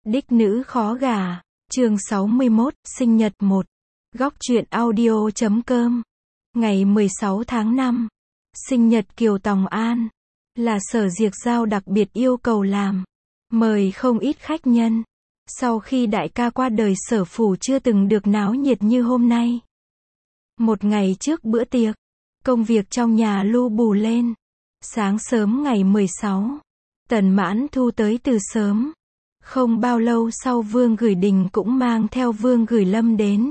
Đích nữ khó gả, chương 61, sinh nhật 1. Góc truyện audio.com. Ngày 16 tháng 5. Sinh nhật Kiều Tòng An. Là Sở Diệc Giao đặc biệt yêu cầu làm. Mời không ít khách nhân. Sau khi đại ca qua đời, Sở phủ chưa từng được náo nhiệt như hôm nay. Một ngày trước bữa tiệc, công việc trong nhà lu bù lên. Sáng sớm ngày 16, Tần Mãn Thu tới từ sớm. Không bao lâu sau, Vương Gửi Đình cũng mang theo Vương Gửi Lâm đến.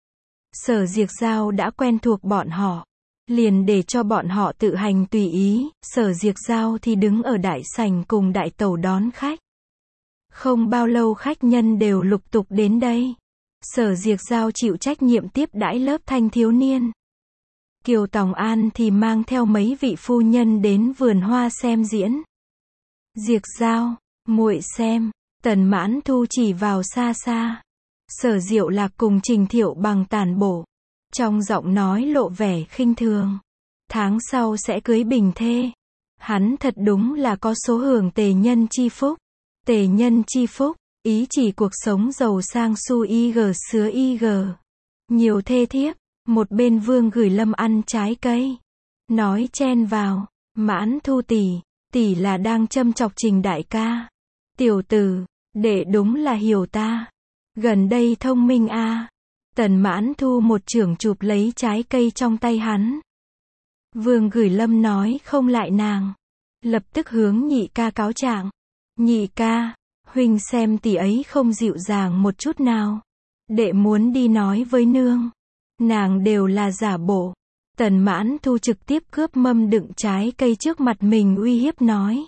Sở Diệc Giao đã quen thuộc bọn họ, liền để cho bọn họ tự hành tùy ý. Sở Diệc Giao thì đứng ở đại sảnh cùng đại tẩu đón khách. Không bao lâu khách nhân đều lục tục đến đây. Sở Diệc Giao chịu trách nhiệm tiếp đãi lớp thanh thiếu niên. Kiều Tòng An thì mang theo mấy vị phu nhân đến vườn hoa xem diễn. Diệc Giao, muội xem. Tần Mãn Thu chỉ vào xa xa. Sở Diệu Lạc cùng Trình Thiệu Bằng tản bổ. Trong giọng nói lộ vẻ khinh thường. Tháng sau sẽ cưới bình thê. Hắn thật đúng là có số hưởng tề nhân chi phúc. Tề nhân chi phúc, ý chỉ cuộc sống giàu sang su ig sứa ig. Nhiều thê thiếp. Một bên Vương Gửi Lâm ăn trái cây. Nói chen vào. Mãn Thu tỷ là đang châm chọc Trình đại ca. Tiểu tử, đệ đúng là hiểu ta. Gần đây thông minh a. Tần Mãn Thu một chưởng chụp lấy trái cây trong tay hắn. Vương Gửi Lâm nói không lại nàng. Lập tức hướng nhị ca cáo trạng. Nhị ca, huynh xem tỷ ấy không dịu dàng một chút nào. Đệ muốn đi nói với nương. Nàng đều là giả bộ. Tần Mãn Thu trực tiếp cướp mâm đựng trái cây trước mặt mình uy hiếp nói.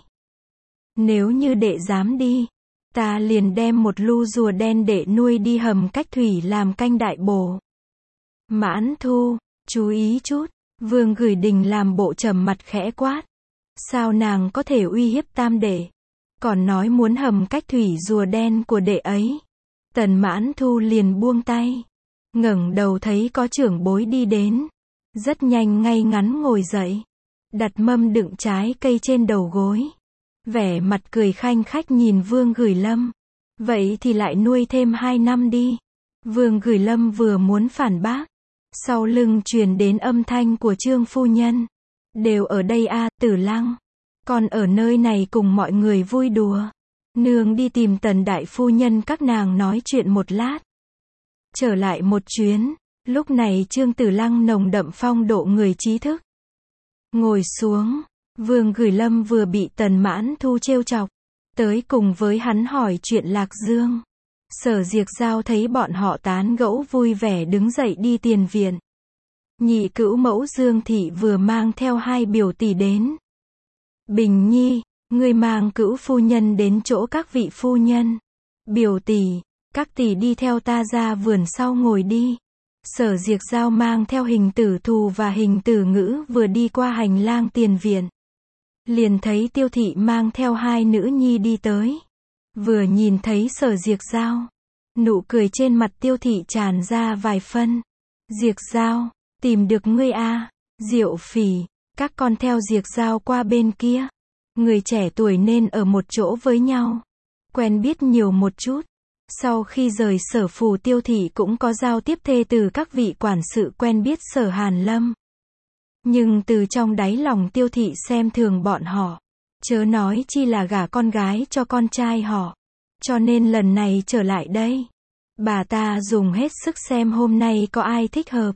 Nếu như đệ dám đi, ta liền đem một lu rùa đen đệ nuôi đi hầm cách thủy làm canh đại bổ. Mãn Thu, chú ý chút. Vương Gửi Đình làm bộ trầm mặt khẽ quát. Sao nàng có thể uy hiếp tam đệ? Còn nói muốn hầm cách thủy rùa đen của đệ ấy. Tần Mãn Thu liền buông tay. Ngẩng đầu thấy có trưởng bối đi đến. Rất nhanh ngay ngắn ngồi dậy. Đặt mâm đựng trái cây trên đầu gối. Vẻ mặt cười khanh khách nhìn Vương Gửi Lâm. Vậy thì lại nuôi thêm 2 năm đi. Vương Gửi Lâm vừa muốn phản bác. Sau lưng truyền đến âm thanh của Trương phu nhân. Đều ở đây a, Tử Lăng. Còn ở nơi này cùng mọi người vui đùa. Nương đi tìm Tần đại phu nhân các nàng nói chuyện một lát. Trở lại một chuyến. Lúc này Trương Tử Lăng nồng đậm phong độ người trí thức. Ngồi xuống. Vương Gửi Lâm vừa bị Tần Mãn Thu trêu chọc. Tới cùng với hắn hỏi chuyện Lạc Dương. Sở Diệc Giao thấy bọn họ tán gẫu vui vẻ đứng dậy đi tiền viện. Nhị cữu mẫu Dương Thị vừa mang theo 2 biểu tỷ đến. Bình Nhi, ngươi mang cữu phu nhân đến chỗ các vị phu nhân. Biểu tỷ, các tỷ đi theo ta ra vườn sau ngồi đi. Sở Diệc Giao mang theo Hình Tử Thù và Hình Tử Ngữ vừa đi qua hành lang tiền viện. Liền thấy Tiêu Thị mang theo 2 nữ nhi đi tới. Vừa nhìn thấy Sở Diệc Giao, nụ cười trên mặt Tiêu Thị tràn ra vài phân. Diệc Giao, tìm được ngươi a. Diệu Phỉ, các con theo Diệc Giao qua bên kia. Người trẻ tuổi nên ở một chỗ với nhau. Quen biết nhiều một chút. Sau khi rời Sở phủ, Tiêu Thị cũng có giao tiếp thê từ các vị quản sự quen biết Sở Hàn Lâm. Nhưng từ trong đáy lòng Tiêu Thị xem thường bọn họ. Chớ nói chi là gả con gái cho con trai họ. Cho nên lần này trở lại đây, bà ta dùng hết sức xem hôm nay có ai thích hợp.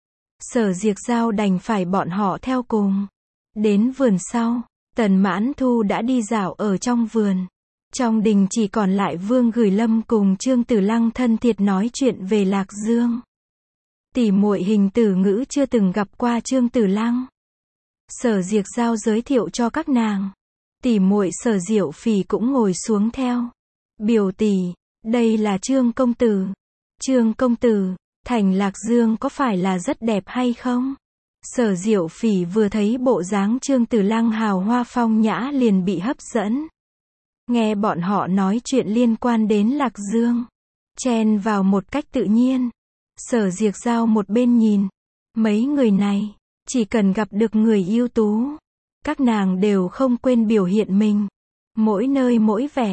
Sở Diệc Giao đành phải bọn họ theo cùng. Đến vườn sau, Tần Mãn Thu đã đi dạo ở trong vườn. Trong đình chỉ còn lại Vương Gửi Lâm cùng Trương Tử Lăng thân thiệt nói chuyện về Lạc Dương. Tỷ muội Hình Tử Ngữ chưa từng gặp qua Trương Tử Lăng. Sở Diệc Giao giới thiệu cho các nàng. Tỷ muội Sở Diệu Phỉ cũng ngồi xuống theo. Biểu tỷ, đây là Trương công tử. Trương công tử, thành Lạc Dương có phải là rất đẹp hay không? Sở Diệu Phỉ vừa thấy bộ dáng Trương Tử Lăng hào hoa phong nhã liền bị hấp dẫn. Nghe bọn họ nói chuyện liên quan đến Lạc Dương, chen vào một cách tự nhiên. Sở Diệc Giao một bên nhìn. Mấy người này, chỉ cần gặp được người ưu tú, các nàng đều không quên biểu hiện mình. Mỗi nơi mỗi vẻ.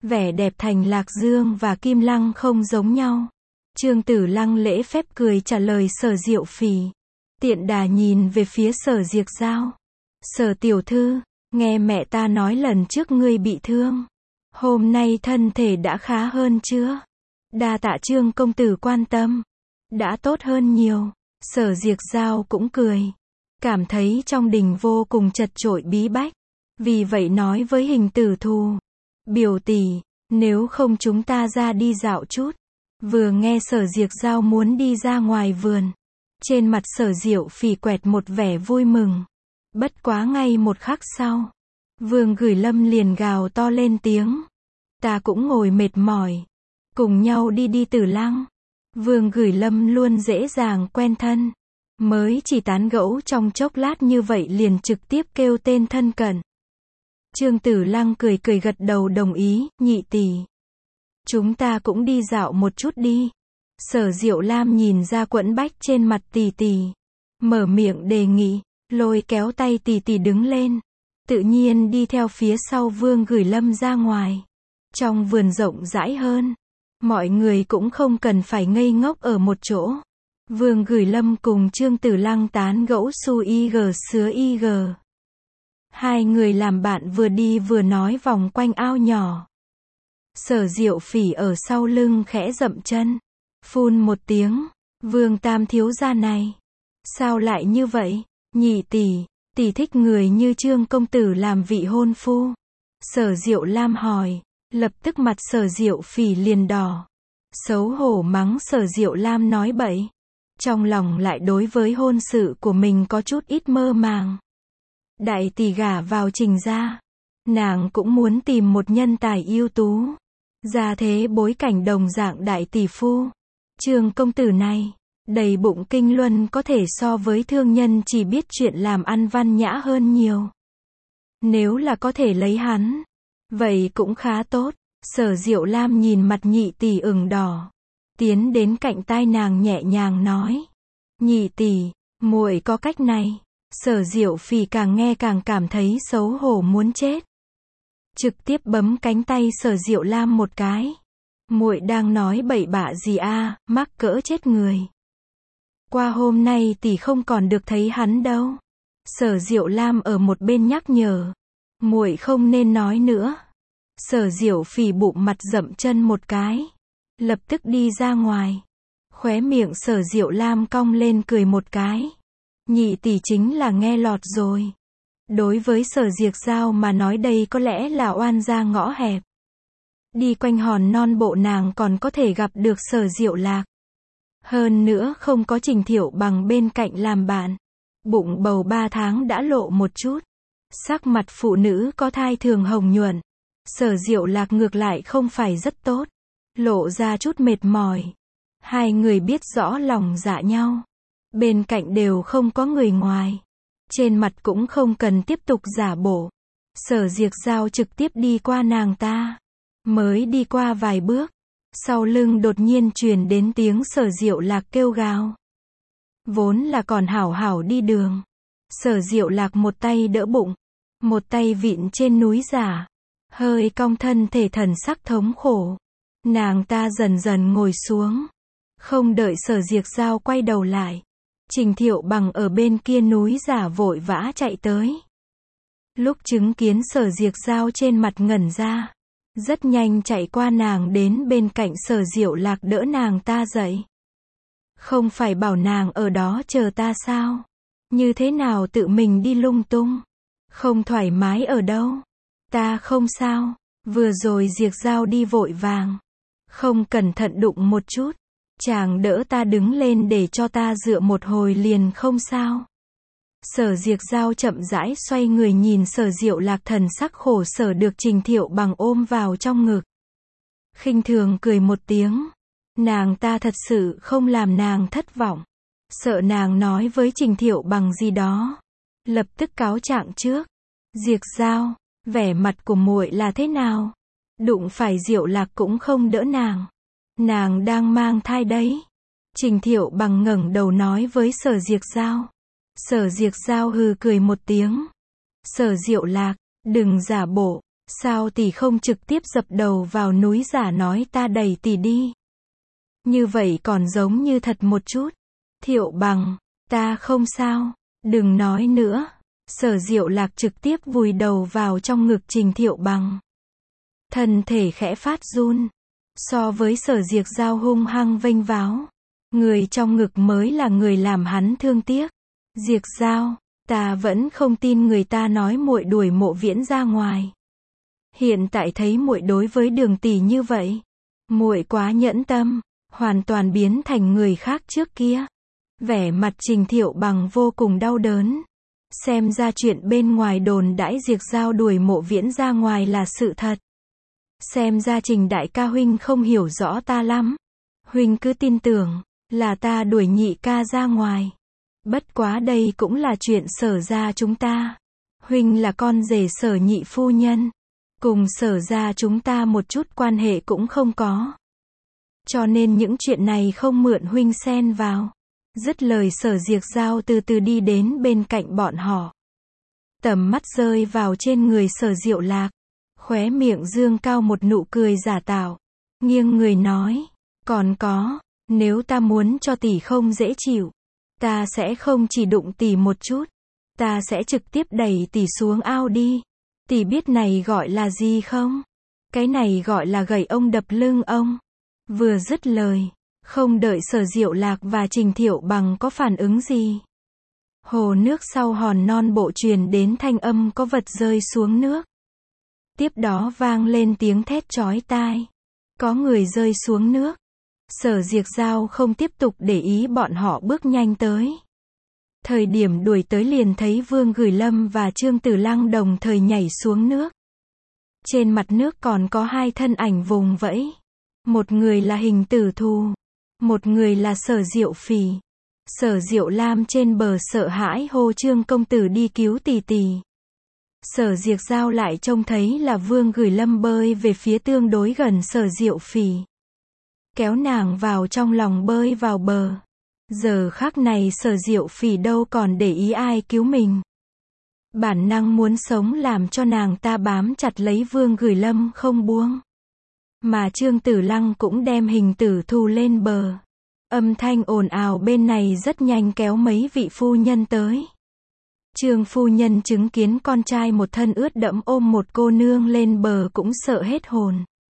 Vẻ đẹp Thành Lạc Dương và Kim Lăng không giống nhau. Trương Tử Lăng lễ phép cười trả lời Sở Diệu Phỉ. Tiện đà nhìn về phía Sở Diệc Giao. Sở tiểu thư, nghe mẹ ta nói lần trước ngươi bị thương. Hôm nay thân thể đã khá hơn chưa? Đa tạ Trương công tử quan tâm. Đã tốt hơn nhiều. Sở Diệc Giao cũng cười. Cảm thấy trong đình vô cùng chật chội bí bách. Vì vậy nói với Hình Tử Thù. Biểu tỷ, nếu không chúng ta ra đi dạo chút. Vừa nghe Sở Diệc Giao muốn đi ra ngoài vườn. Trên mặt Sở Diệu Phỉ quẹt một vẻ vui mừng. Bất quá ngay một khắc sau. Vương Gửi Lâm liền gào to lên tiếng. Ta cũng ngồi mệt mỏi. Cùng nhau đi Tử Lăng. Vương Gửi Lâm luôn dễ dàng quen thân. Mới chỉ tán gẫu trong chốc lát như vậy liền trực tiếp kêu tên thân cận. Trương Tử Lăng cười cười gật đầu đồng ý, nhị tỷ. Chúng ta cũng đi dạo một chút đi. Sở Diệu Lam nhìn ra quẫn bách trên mặt tỷ tỷ. Mở miệng đề nghị, lôi kéo tay tỷ tỷ đứng lên. Tự nhiên đi theo phía sau Vương Gửi Lâm ra ngoài. Trong vườn rộng rãi hơn. Mọi người cũng không cần phải ngây ngốc ở một chỗ. Vương Gửi Lâm cùng Trương Tử Lăng tán gẫu su ig sứa ig. Hai người làm bạn vừa đi vừa nói vòng quanh ao nhỏ. Sở Diệu Phỉ ở sau lưng khẽ dậm chân. Phun một tiếng. Vương Tam thiếu gia này. Sao lại như vậy? Nhị tỷ, tỷ thích người như Trương công tử làm vị hôn phu. Sở Diệu Lam hỏi. Lập tức mặt Sở Diệu Phỉ liền đỏ. Xấu hổ mắng Sở Diệu Lam nói bậy. Trong lòng lại đối với hôn sự của mình có chút ít mơ màng. Đại tỷ gả vào Trình gia. Nàng cũng muốn tìm một nhân tài ưu tú. Gia thế bối cảnh đồng dạng đại tỷ phu. Trương công tử này, đầy bụng kinh luân có thể so với thương nhân chỉ biết chuyện làm ăn văn nhã hơn nhiều. Nếu là có thể lấy hắn, vậy cũng khá tốt. Sở Diệu Lam nhìn mặt nhị tỷ ửng đỏ. Tiến đến cạnh tai nàng nhẹ nhàng nói. Nhị tỷ, muội có cách này. Sở Diệu Phỉ càng nghe càng cảm thấy xấu hổ muốn chết. Trực tiếp bấm cánh tay Sở Diệu Lam một cái. Muội đang nói bậy bạ gì a, mắc cỡ chết người. Qua hôm nay tỷ không còn được thấy hắn đâu. Sở Diệu Lam ở một bên nhắc nhở. Muội không nên nói nữa. Sở Diệu Phỉ bụng mặt dậm chân một cái. Lập tức đi ra ngoài. Khóe miệng Sở Diệu Lam cong lên cười một cái. Nhị tỷ chính là nghe lọt rồi. Đối với Sở Diệc Giao mà nói đây có lẽ là oan gia ngõ hẹp. Đi quanh hòn non bộ nàng còn có thể gặp được Sở Diệu Lạc. Hơn nữa không có Trình Thiệu Bằng bên cạnh làm bạn. Bụng bầu 3 tháng đã lộ một chút. Sắc mặt phụ nữ có thai thường hồng nhuận. Sở Diệu Lạc ngược lại không phải rất tốt. Lộ ra chút mệt mỏi. Hai người biết rõ lòng dạ nhau. Bên cạnh đều không có người ngoài. Trên mặt cũng không cần tiếp tục giả bộ. Sở Diệc Giao trực tiếp đi qua nàng ta. Mới đi qua vài bước. Sau lưng đột nhiên truyền đến tiếng Sở Diệu Lạc kêu gào. Vốn là còn hảo hảo đi đường. Sở Diệu Lạc một tay đỡ bụng. Một tay vịn trên núi giả. Hơi cong thân thể thần sắc thống khổ. Nàng ta dần dần ngồi xuống. Không đợi Sở Diệc Giao quay đầu lại. Trình Thiệu Bằng ở bên kia núi giả vội vã chạy tới. Lúc chứng kiến Sở Diệc Giao trên mặt ngẩn ra. Rất nhanh chạy qua nàng đến bên cạnh Sở Diệu Lạc đỡ nàng ta dậy. Không phải bảo nàng ở đó chờ ta sao? Như thế nào tự mình đi lung tung? Không thoải mái ở đâu? Ta không sao. Vừa rồi Diệc Giao đi vội vàng. Không cẩn thận đụng một chút. Chàng đỡ ta đứng lên để cho ta dựa một hồi liền không sao. Sở Diệc Giao chậm rãi xoay người nhìn Sở Diệu Lạc thần sắc khổ sở được Trình Thiệu Bằng ôm vào trong ngực. Khinh thường cười một tiếng. Nàng ta thật sự không làm nàng thất vọng. Sợ nàng nói với Trình Thiệu Bằng gì đó. Lập tức cáo trạng trước. Diệc Giao, vẻ mặt của muội là thế nào? Đụng phải Diệu Lạc cũng không đỡ nàng. Nàng đang mang thai đấy. Trình Thiệu Bằng ngẩng đầu nói với Sở Diệc Giao. Sở Diệc Giao hừ cười một tiếng. Sở Diệu Lạc, đừng giả bộ. Sao tỷ không trực tiếp dập đầu vào núi giả nói ta đẩy tỷ đi? Như vậy còn giống như thật một chút. Thiệu Bằng, ta không sao, đừng nói nữa. Sở Diệu Lạc trực tiếp vùi đầu vào trong ngực Trình Thiệu Bằng. Thân thể khẽ phát run. So với Sở Diệc Giao hung hăng vênh váo, người trong ngực mới là người làm hắn thương tiếc. Diệc Giao, ta vẫn không tin người ta nói muội đuổi Mộ Viễn ra ngoài. Hiện tại thấy muội đối với Đường tỷ như vậy, muội quá nhẫn tâm, hoàn toàn biến thành người khác trước kia. Vẻ mặt Trình Thiệu Bằng vô cùng đau đớn. Xem ra chuyện bên ngoài đồn đãi Diệc Giao đuổi Mộ Viễn ra ngoài là sự thật. Xem ra Trình đại ca huynh không hiểu rõ ta lắm. Huynh cứ tin tưởng là ta đuổi nhị ca ra ngoài. Bất quá đây cũng là chuyện Sở gia chúng ta. Huynh là con rể Sở nhị phu nhân, cùng Sở gia chúng ta một chút quan hệ cũng không có. Cho nên những chuyện này không mượn huynh xen vào. Dứt lời Sở Diệc Giao từ từ đi đến bên cạnh bọn họ. Tầm mắt rơi vào trên người Sở Diệu Lạc. Khóe miệng dương cao một nụ cười giả tạo. Nghiêng người nói. Còn có, nếu ta muốn cho tỷ không dễ chịu, ta sẽ không chỉ đụng tỷ một chút. Ta sẽ trực tiếp đẩy tỷ xuống ao đi. Tỷ biết này gọi là gì không? Cái này gọi là gẩy ông đập lưng ông. Vừa dứt lời, không đợi Sở Diệu Lạc và Trình Thiệu Bằng có phản ứng gì. Hồ nước sau hòn non bộ truyền đến thanh âm có vật rơi xuống nước. Tiếp đó vang lên tiếng thét chói tai. Có người rơi xuống nước. Sở Diệc Giao không tiếp tục để ý bọn họ bước nhanh tới. Thời điểm đuổi tới liền thấy Vương Gửi Lâm và Trương Tử Lăng đồng thời nhảy xuống nước. Trên mặt nước còn có hai thân ảnh vùng vẫy. Một người là Hình Tử Thù, một người là Sở Diệu Phỉ. Sở Diệu Lam trên bờ sợ hãi hô Trương công tử đi cứu tỷ tỷ. Sở Diệc Giao lại trông thấy là Vương Gửi Lâm bơi về phía tương đối gần Sở Diệu Phỉ, kéo nàng vào trong lòng bơi vào bờ. Giờ khắc này Sở Diệu Phỉ đâu còn để ý ai cứu mình. Bản năng muốn sống làm cho nàng ta bám chặt lấy Vương Gửi Lâm không buông. Mà Trương Tử Lăng cũng đem Hình Tử Thù lên bờ. Âm thanh ồn ào bên này rất nhanh kéo mấy vị phu nhân tới. Trương phu nhân chứng kiến con trai một thân ướt đẫm ôm một cô nương lên bờ cũng sợ hết hồn.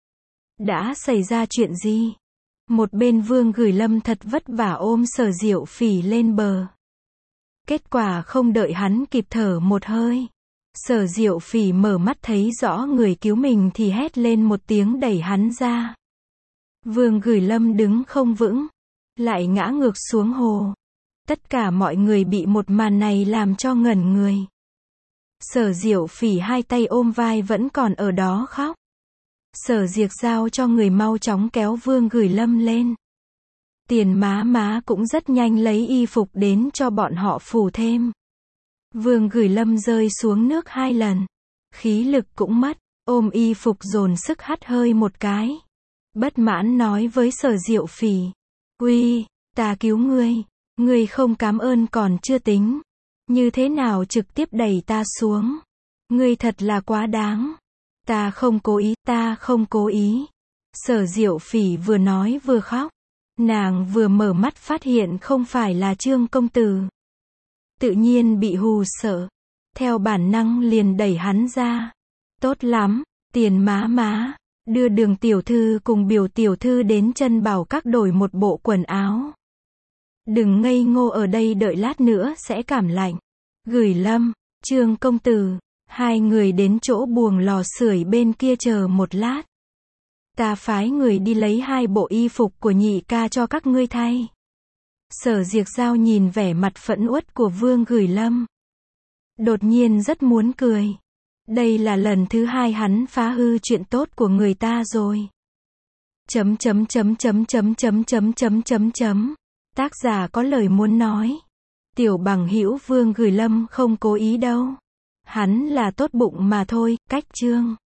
Đã xảy ra chuyện gì? Một bên Vương Gửi Lâm thật vất vả ôm Sở Diệu Phỉ lên bờ. Kết quả không đợi hắn kịp thở một hơi, Sở Diệu Phỉ mở mắt thấy rõ người cứu mình thì hét lên một tiếng đẩy hắn ra. Vương Gửi Lâm đứng không vững, lại ngã ngược xuống hồ. Tất cả mọi người bị một màn này làm cho ngẩn người. Sở Diệu Phỉ hai tay ôm vai vẫn còn ở đó khóc. Sở Diệc Giao cho người mau chóng kéo Vương Gửi Lâm lên. Tiền má cũng rất nhanh lấy y phục đến cho bọn họ phủ thêm. Vương Gửi Lâm rơi xuống nước 2 lần. Khí lực cũng mất, ôm y phục dồn sức hắt hơi một cái. Bất mãn nói với Sở Diệu Phỉ. Uy, ta cứu ngươi. Ngươi không cảm ơn còn chưa tính. Như thế nào trực tiếp đẩy ta xuống. Ngươi thật là quá đáng. Ta không cố ý. Sở Diệu Phỉ vừa nói vừa khóc. Nàng vừa mở mắt phát hiện không phải là Trương công tử. Tự nhiên bị hù sợ. Theo bản năng liền đẩy hắn ra. Tốt lắm, Tiền má. Đưa Đường tiểu thư cùng Biểu tiểu thư đến Chân Bảo Các đổi một bộ quần áo. Đừng ngây ngô ở đây đợi lát nữa sẽ cảm lạnh. Gửi Lâm, Trương công tử, hai người đến chỗ buồng lò sưởi bên kia chờ một lát. Ta phái người đi lấy 2 bộ y phục của nhị ca cho các ngươi thay. Sở Diệc Giao nhìn vẻ mặt phẫn uất của Vương Gửi Lâm. Đột nhiên rất muốn cười. Đây là lần thứ 2 hắn phá hư chuyện tốt của người ta rồi. Tác giả có lời muốn nói. Tiểu bằng hữu Vương Gửi Lâm không cố ý đâu. Hắn là tốt bụng mà thôi, cách chương.